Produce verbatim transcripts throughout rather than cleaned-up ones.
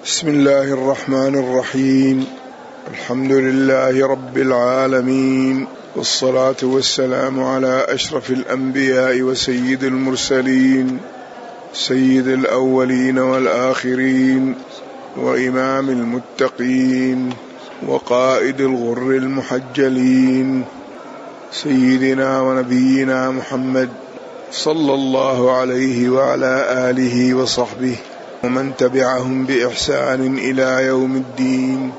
بسم الله الرحمن الرحيم. الحمد لله رب العالمين، والصلاة والسلام على أشرف الأنبياء وسيد المرسلين، سيد الأولين والآخرين، وإمام المتقين، وقائد الغر المحجلين، سيدنا ونبينا محمد صلى الله عليه وعلى آله وصحبه ومن تبعهم بإحسان إلى يوم الدين،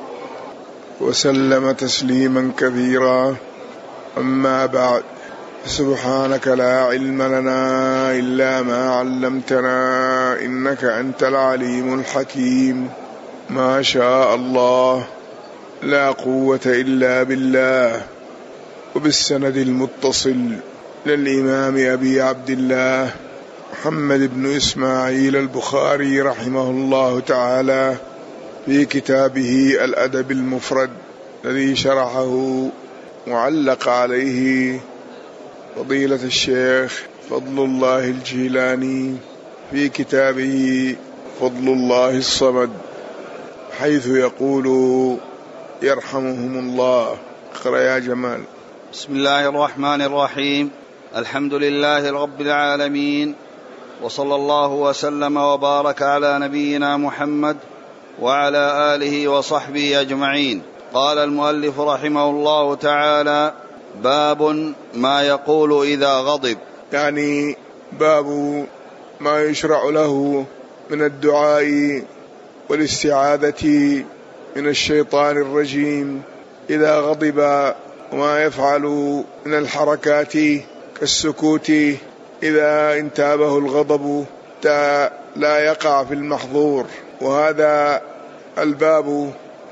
وسلم تسليما كثيرا. أما بعد، سبحانك لا علم لنا إلا ما علمتنا إنك أنت العليم الحكيم. ما شاء الله، لا قوة إلا بالله. وبالسند المتصل للإمام أبي عبد الله محمد بن إسماعيل البخاري رحمه الله تعالى في كتابه الأدب المفرد الذي شرحه وعلق عليه فضيلة الشيخ فضل الله الجيلاني في كتابه فضل الله الصمد، حيث يقول يرحمهم الله. اقرأ يا جمال. بسم الله الرحمن الرحيم. الحمد لله رب العالمين، وصلى الله وسلم وبارك على نبينا محمد وعلى آله وصحبه أجمعين. قال المؤلف رحمه الله تعالى: باب ما يقول إذا غضب، يعني باب ما يشرع له من الدعاء والاستعاذة من الشيطان الرجيم إذا غضب، وما يفعل من الحركات كالسكوت إذا انتابه الغضب لا يقع في المحظور. وهذا الباب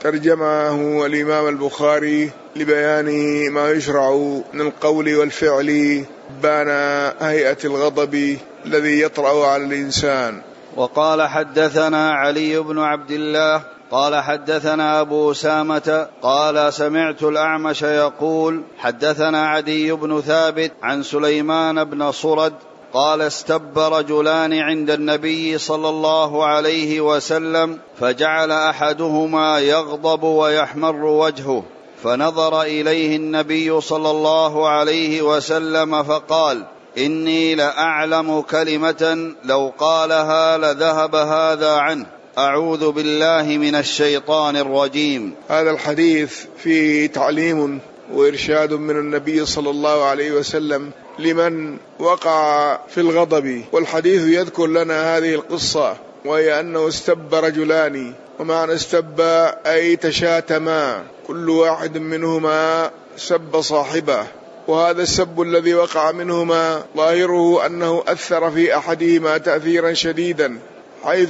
ترجمه الإمام البخاري لبيان ما يشرع من القول والفعل بان هيئة الغضب الذي يطرأ على الإنسان. وقال: حدثنا علي بن عبد الله قال حدثنا أبو أسامة قال سمعت الأعمش يقول: حدثنا عدي بن ثابت عن سليمان بن صرد قال: استب رجلان عند النبي صلى الله عليه وسلم، فجعل أحدهما يغضب ويحمر وجهه، فنظر إليه النبي صلى الله عليه وسلم فقال: إني لأعلم كلمة لو قالها لذهب هذا عنه، أعوذ بالله من الشيطان الرجيم. هذا الحديث فيه تعليم وإرشاد من النبي صلى الله عليه وسلم لمن وقع في الغضب. والحديث يذكر لنا هذه القصة، وهي أنه استب رجلان، ومعنى استب أي تشاتما، كل واحد منهما سب صاحبه، وهذا السب الذي وقع منهما ظاهره أنه أثر في أحدهما تأثيرا شديدا، حيث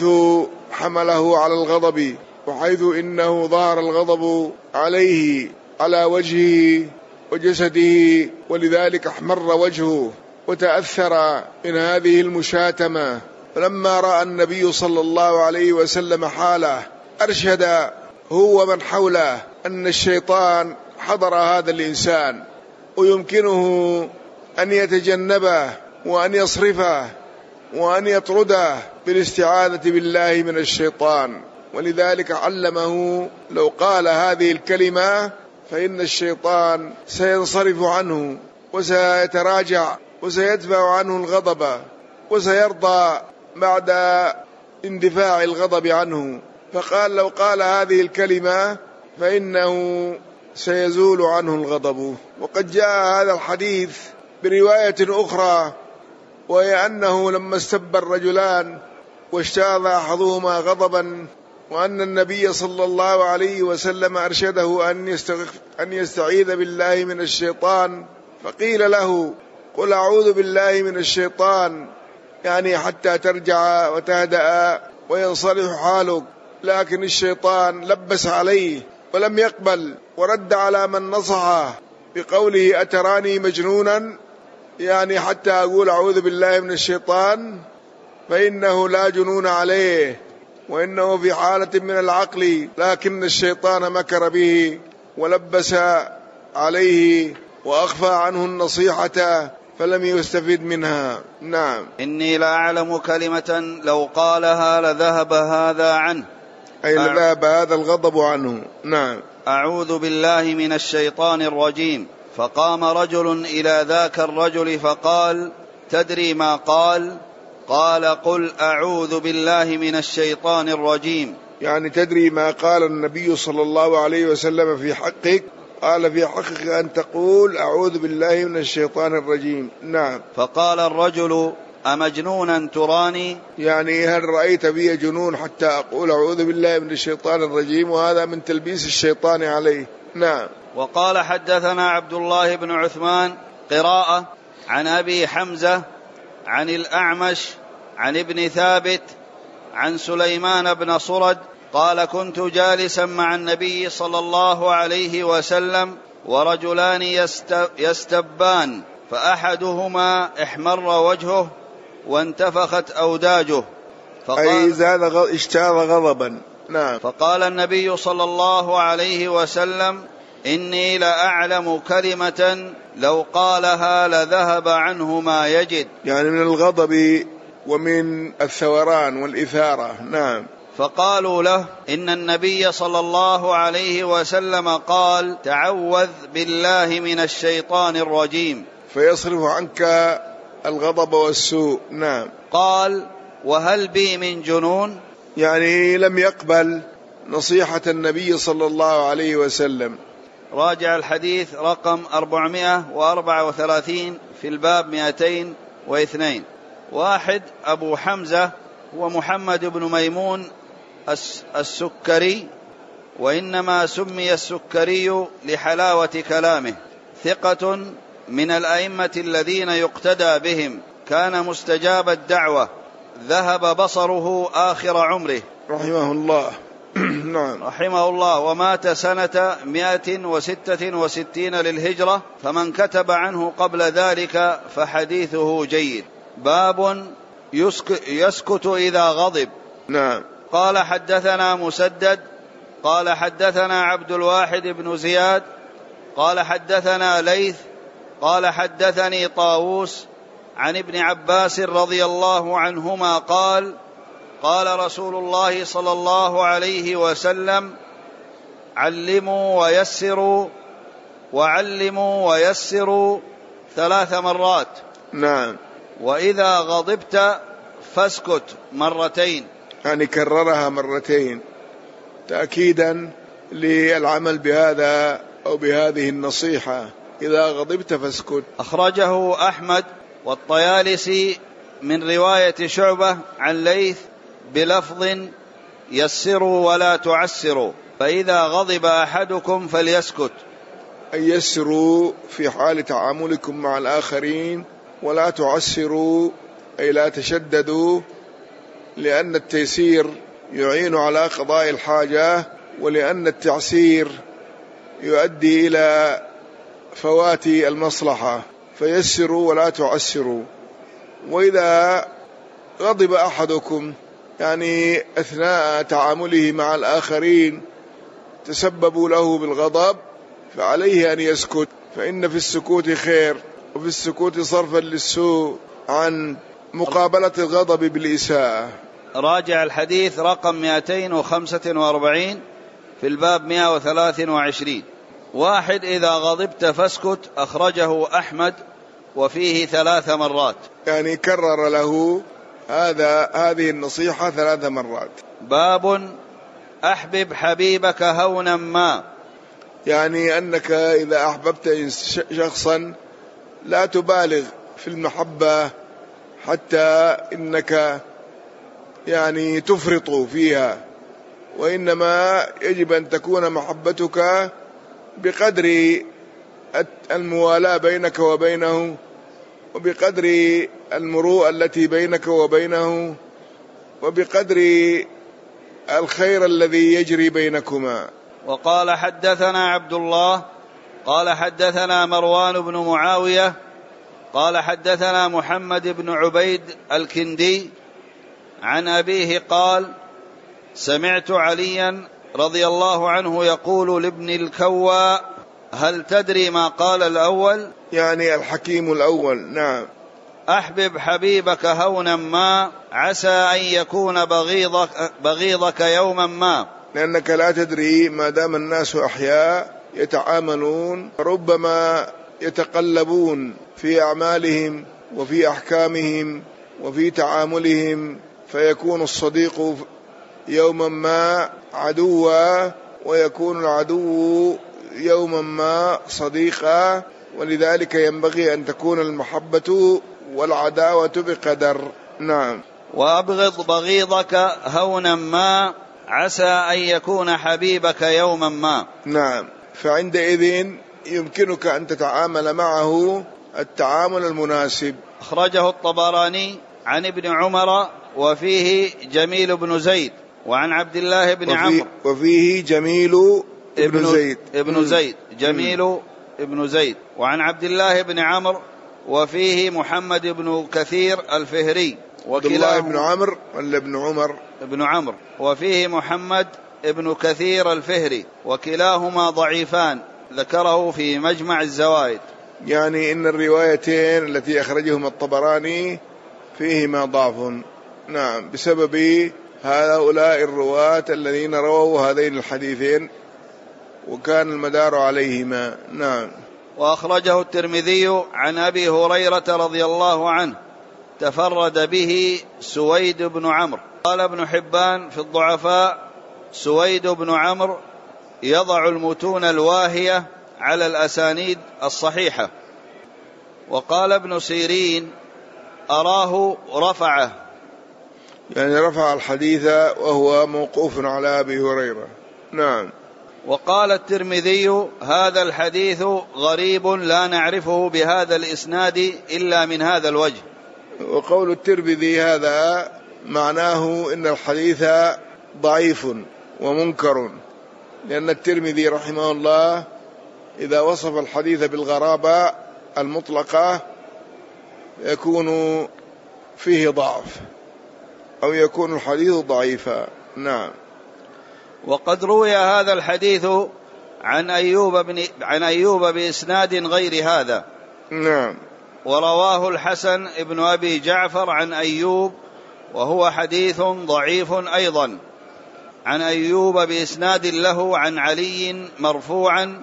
حمله على الغضب، وحيث إنه ظهر الغضب عليه على وجهه وجسده، ولذلك احمر وجهه وتأثر من هذه المشاتمة. فلما رأى النبي صلى الله عليه وسلم حاله أرشد هو ومن حوله أن الشيطان حضر هذا الإنسان، ويمكنه أن يتجنبه وأن يصرفه وأن يطرده بالاستعاذة بالله من الشيطان. ولذلك علمه لو قال هذه الكلمة فإن الشيطان سينصرف عنه وسيتراجع وسيدفع عنه الغضب، وسيرضى بعد اندفاع الغضب عنه. فقال لو قال هذه الكلمة فإنه سيزول عنه الغضب. وقد جاء هذا الحديث برواية أخرى، وهي أنه لما استب الرجلان واشتاظ أحدهما غضبا، وأن النبي صلى الله عليه وسلم أرشده أن يستعيذ بالله من الشيطان، فقيل له: قل أعوذ بالله من الشيطان، يعني حتى ترجع وتهدأ وينصلح حالك. لكن الشيطان لبس عليه ولم يقبل، ورد على من نصحه بقوله: أتراني مجنونا، يعني حتى أقول أعوذ بالله من الشيطان، فإنه لا جنون عليه، وإنه في حالة من العقل، لكن الشيطان مكر به ولبس عليه وأخفى عنه النصيحة فلم يستفد منها. نعم. إني لأعلم كلمة لو قالها لذهب هذا عنه. أي ذهب هذا الغضب عنه. نعم. أعوذ بالله من الشيطان الرجيم. فقام رجل إلى ذاك الرجل فقال: تدري ما قال؟ قال: قل أعوذ بالله من الشيطان الرجيم. يعني تدري ما قال النبي صلى الله عليه وسلم في حقك؟ قال: في حقك أن تقول أعوذ بالله من الشيطان الرجيم. نعم. فقال الرجل: أمجنونا تراني؟ يعني هل رأيت بي جنون حتى أقول أعوذ بالله من الشيطان الرجيم؟ وهذا من تلبيس الشيطان عليه. نعم. وقال: حدثنا عبد الله بن عثمان قراءة عن أبي حمزة عن الأعمش عن ابن ثابت عن سليمان بن صرد قال: كنت جالسا مع النبي صلى الله عليه وسلم ورجلان يستبان، فأحدهما احمر وجهه وانتفخت أوداجه، أي زاد اشتاط غضبا. نعم. فقال النبي صلى الله عليه وسلم: إني لأعلم كلمة لو قالها لذهب عنه ما يجد، يعني من الغضب ومن الثوران والإثارة. نعم. فقالوا له: إن النبي صلى الله عليه وسلم قال: تعوذ بالله من الشيطان الرجيم، فيصرف عنك الغضب والسوء. نعم. قال: وهل بي من جنون؟ يعني لم يقبل نصيحة النبي صلى الله عليه وسلم. راجع الحديث رقم أربعمائة وأربعة وثلاثين في الباب مئتين واثنين. واحد أبو حمزة هو محمد بن ميمون السكري، وإنما سمي السكري لحلاوة كلامه، ثقة من الأئمة الذين يقتدى بهم، كان مستجاب الدعوة، ذهب بصره آخر عمره رحمه الله. نعم. رحمه الله، ومات سنة مائة وستة وستين للهجرة، فمن كتب عنه قبل ذلك فحديثه جيد. باب يسكت إذا غضب. نعم. قال: حدثنا مسدد قال حدثنا عبد الواحد بن زياد قال حدثنا ليث قال حدثني طاووس عن ابن عباس رضي الله عنهما قال: قال رسول الله صلى الله عليه وسلم: علموا ويسروا وعلموا ويسروا ثلاث مرات. نعم. وإذا غضبت فاسكت مرتين، يعني كررها مرتين تأكيدا للعمل بهذا أو بهذه النصيحة: إذا غضبت فاسكت. أخرجه أحمد والطيالسي من رواية شعبة عن ليث بلفظ: يسروا ولا تعسروا، فإذا غضب أحدكم فليسكت. أي يسروا في حال تعاملكم مع الآخرين، ولا تعسروا أي لا تشددوا، لأن التيسير يعين على قضاء الحاجة، ولأن التعسير يؤدي إلى فوات المصلحة، فيسروا ولا تعسروا. وإذا غضب أحدكم يعني أثناء تعامله مع الآخرين تسببوا له بالغضب، فعليه أن يسكت، فإن في السكوت خير، وفي السكوت صرفا للسوء عن مقابلة الغضب بالإساءة. راجع الحديث رقم مئتين وخمسة وأربعين في الباب مئة وثلاثة وعشرين. واحد إذا غضبت فاسكت، أخرجه أحمد وفيه ثلاث مرات، يعني كرر له هذا هذه النصيحة ثلاث مرات. باب أحبب حبيبك هونا ما، يعني أنك إذا أحببت شخصا لا تبالغ في المحبة حتى إنك يعني تفرط فيها، وإنما يجب أن تكون محبتك بقدر الموالاة بينك وبينه، وبقدر المروءة التي بينك وبينه، وبقدر الخير الذي يجري بينكما. وقال: حدثنا عبد الله قال حدثنا مروان بن معاوية قال حدثنا محمد بن عبيد الكندي عن أبيه قال: سمعت عليا رضي الله عنه يقول لابن الكوى: هل تدري ما قال الأول؟ يعني الحكيم الأول. نعم. أحبب حبيبك هونا ما، عسى أن يكون بغيضك, بغيضك يوما ما. لأنك لا تدري ما دام الناس أحياء يتعاملون، ربما يتقلبون في أعمالهم وفي أحكامهم وفي تعاملهم، فيكون الصديق يوما ما عدوا ويكون العدو يوما ما صديقا، ولذلك ينبغي أن تكون المحبة والعداوة بقدر. نعم. وأبغض بغيضك هونا ما عسى أن يكون حبيبك يوما ما. نعم. فعندئذ يمكنك أن تتعامل معه التعامل المناسب. أخرجه الطبراني عن ابن عمر وفيه جميل بن زيد، وعن عبد الله بن عمرو وفيه جميل ابن زيد ابن زيد جميل ابن زيد، وعن عبد الله بن عمرو وفيه محمد بن كثير الفهري، عبد الله بن عمرو ولا ابن عمر؟ ابن عمرو، وفيه محمد ابن كثير الفهري، وكلاهما ضعيفان، ذكره في مجمع الزوائد. يعني إن الروايتين التي أخرجهما الطبراني فيهما ضعف. نعم، بسبب هؤلاء الرواة الذين رووا هذين الحديثين وكان المدار عليهما. نعم. وأخرجه الترمذي عن أبي هريرة رضي الله عنه تفرد به سويد بن عمرو. قال ابن حبان في الضعفاء: سويد بن عمرو يضع المتون الواهية على الأسانيد الصحيحة. وقال ابن سيرين: أراه رفعه، يعني رفع الحديث وهو موقوف على أبي هريرة. نعم. وقال الترمذي: هذا الحديث غريب لا نعرفه بهذا الإسناد إلا من هذا الوجه. وقول الترمذي هذا معناه إن الحديث ضعيف ومنكر، لأن الترمذي رحمه الله إذا وصف الحديث بالغرابة المطلقة يكون فيه ضعف أو يكون الحديث ضعيفا. نعم. وقد روي هذا الحديث عن أيوب بن عن أيوب بإسناد غير هذا. نعم. ورواه الحسن ابن أبي جعفر عن أيوب وهو حديث ضعيف أيضا، عن أيوب بإسناد له عن علي مرفوعا،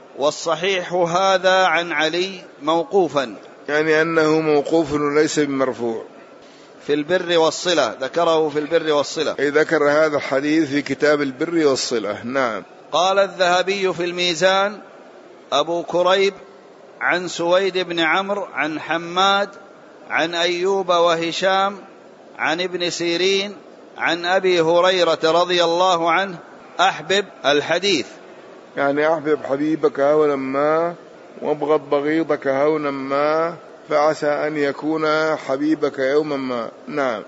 والصحيح هذا عن علي موقوفا، يعني أنه موقوف وليس بمرفوع. في البر والصلة، ذكره في البر والصلة، أي ذكر هذا الحديث في كتاب البر والصلة. نعم. قال الذهبي في الميزان: أبو كريب عن سويد بن عمرو عن حماد عن أيوب وهشام عن ابن سيرين عن أبي هريرة رضي الله عنه أحبب الحديث، يعني أحبب حبيبك هونا ما وابغض بغيضك هونا ما، فعسى أن يكون حبيبك يوما ما. نعم.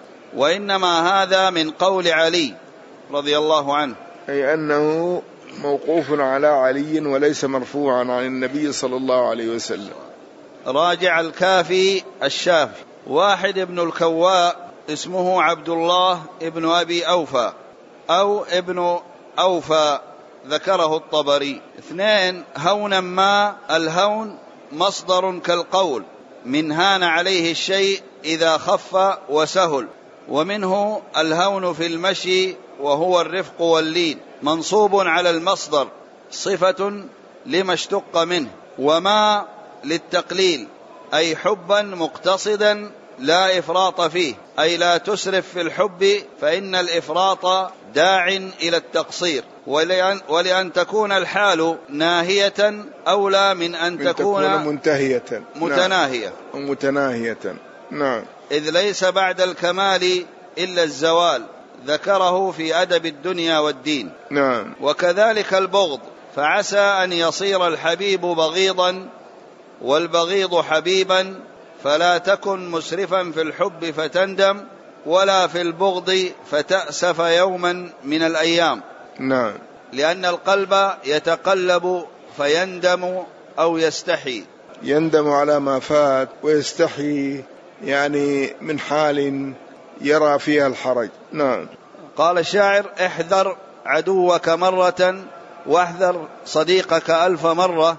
وإنما هذا من قول علي رضي الله عنه، أي أنه موقوف على علي وليس مرفوعا عن النبي صلى الله عليه وسلم. راجع الكافي الشافي. واحد ابن الكواء اسمه عبد الله ابن أبي أوفى أو ابن أوفى، ذكره الطبري. اثنين: هونا ما، الهون مصدر كالقول، من هان عليه الشيء إذا خف وسهل، ومنه الهون في المشي وهو الرفق واللين، منصوب على المصدر صفة لما اشتق منه. وما للتقليل، أي حبا مقتصدا لا إفراط فيه، أي لا تسرف في الحب فإن الإفراط داع إلى التقصير. ولأن, ولأن تكون الحال ناهية أولى من أن من تكون, تكون منتهية متناهية. نعم. متناهية. نعم. إذ ليس بعد الكمال إلا الزوال، ذكره في أدب الدنيا والدين. نعم. وكذلك البغض، فعسى أن يصير الحبيب بغيضا والبغيض حبيبا، فلا تكن مسرفا في الحب فتندم، ولا في البغض فتأسف يوما من الأيام. نعم. لأن القلب يتقلب فيندم أو يستحي، يندم على ما فات ويستحي يعني من حال يرى فيها الحرج. نعم. قال الشاعر: احذر عدوك مرة واحذر صديقك ألف مرة،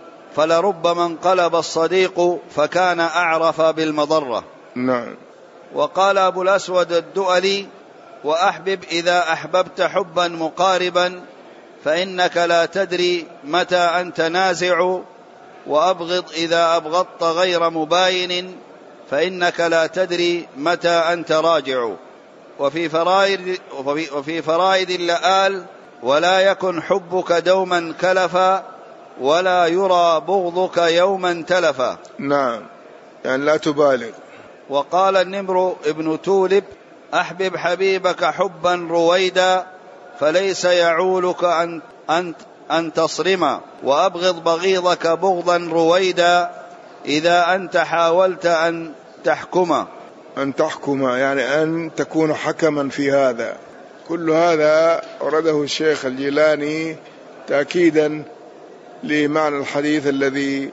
فلربما انقلب الصديق فكان أعرف بالمضرة. نعم. وقال أبو الأسود الدؤلي: وأحبب إذا أحببت حبا مقاربا فإنك لا تدري متى أنت نازع، وأبغض إذا أبغضت غير مباين فإنك لا تدري متى أنت راجع. وفي فرائد, وفي فرائد اللآل: ولا يكن حبك دوما كلفا ولا يرى بغضك يوما تلفا. نعم، يعني لا تبالغ. وقال النمر ابن تولب: أحبب حبيبك حبا رويدا فليس يعولك أن, أن, أن تصرما، وأبغض بغيضك بغضا رويدا إذا أنت حاولت أن تحكما. أن تحكم يعني أن تكون حكما في هذا. كل هذا أورده الشيخ الجيلاني تأكيدا لمعنى الحديث الذي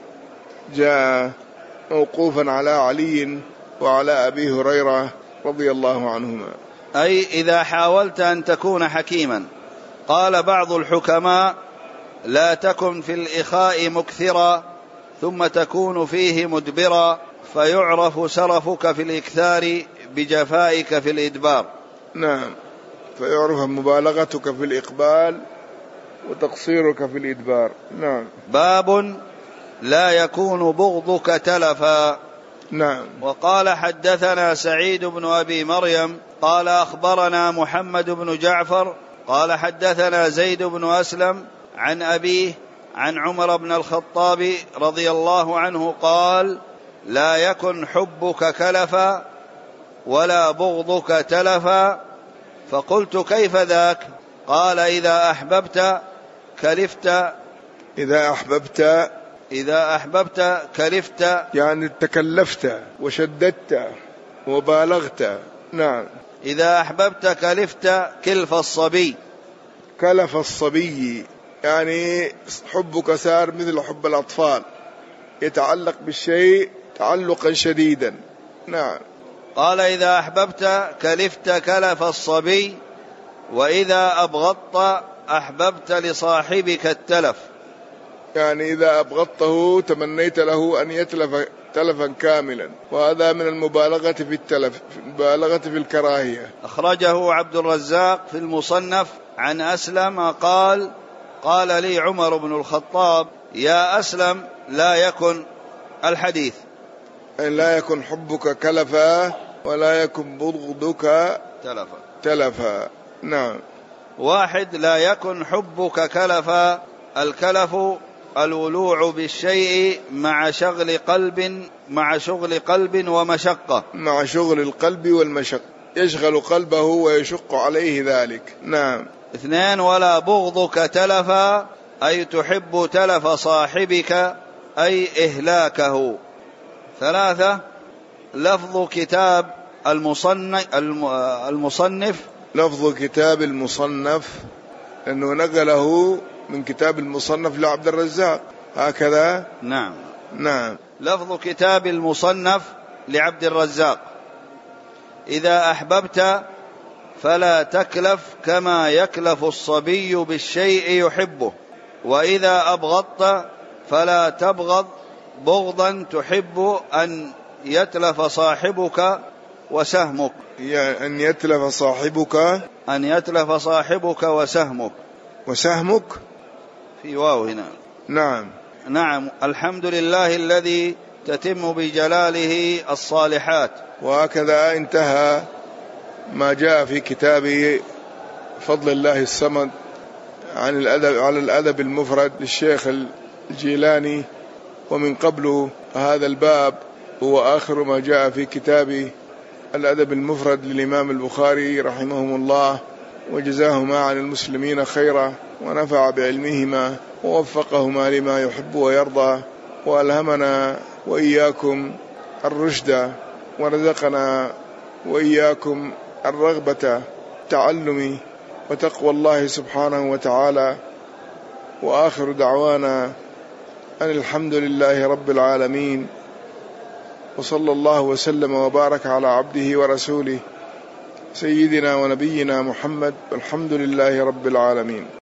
جاء موقوفا على علي وعلى أبي هريرة رضي الله عنهما، أي إذا حاولت أن تكون حكيما. قال بعض الحكماء: لا تكن في الإخاء مكثرا ثم تكون فيه مدبرا فيعرف سرفك في الإكثار بجفائك في الإدبار. نعم، فيعرف مبالغتك في الإقبال وتقصيرك في الإدبار. نعم. باب لا يكون بغضك تلفا. نعم. وقال حدثنا سعيد بن أبي مريم قال أخبرنا محمد بن جعفر قال حدثنا زيد بن أسلم عن أبيه عن عمر بن الخطاب رضي الله عنه قال: لا يكن حبك كلفا ولا بغضك تلفا. فقلت: كيف ذاك؟ قال: إذا أحببت كلفت إذا أحببت إذا أحببت كلفت يعني تكلفت وشددت وبالغت. نعم. إذا أحببت كلفت كلف الصبي. كلف الصبي يعني حبك صار مثل حب الأطفال، يتعلق بالشيء تعلقا شديدا. نعم. قال: إذا أحببت كلفت كلف الصبي، وإذا أبغضت أحببت لصاحبك التلف. يعني إذا أبغضته تمنيت له أن يتلف تلفا كاملا، وهذا من المبالغة في التلف، المبالغة في الكراهية. أخرجه عبد الرزاق في المصنف عن أسلم قال: قال لي عمر بن الخطاب: يا أسلم لا يكن الحديث، أن لا يكن حبك كلفا ولا يكن بغضك تلفا تلفا. نعم. واحد: لا يكن حبك كلفا. الكلف الولوع بالشيء مع شغل قلب مع شغل قلب ومشقة مع شغل القلب والمشقة، يشغل قلبه ويشق عليه ذلك. نعم. اثنين: ولا بغضك تلفا، أي تحب تلف صاحبك أي إهلاكه. ثلاثة: لفظ كتاب المصنف المصنف لفظ كتاب المصنف أنه نقله من كتاب المصنف لعبد الرزاق هكذا. نعم. نعم. لفظ كتاب المصنف لعبد الرزاق: إذا أحببت فلا تكلف كما يكلف الصبي بالشيء يحبه، وإذا أبغضت فلا تبغض بغضا تحب أن يتلف صاحبك وسهمك. يعني أن يتلف صاحبك أن يتلف صاحبك وسهمك. وسهمك في واو هنا. نعم. نعم. الحمد لله الذي تتم بجلاله الصالحات. وهكذا انتهى ما جاء في كتاب فضل الله الصمد عن الأدب على الأدب المفرد للشيخ الجيلاني. ومن قبل هذا الباب هو آخر ما جاء في كتاب الأدب المفرد للإمام البخاري رحمهم الله، وجزاهما عن المسلمين خيرا، ونفع بعلمهما، ووفقهما لما يحب ويرضى، وألهمنا وإياكم الرشد، ورزقنا وإياكم الرغبة تعلم وتقوى الله سبحانه وتعالى. وآخر دعوانا أن الحمد لله رب العالمين، وصلى الله وسلم وبارك على عبده ورسوله سيدنا ونبينا محمد، والحمد لله رب العالمين.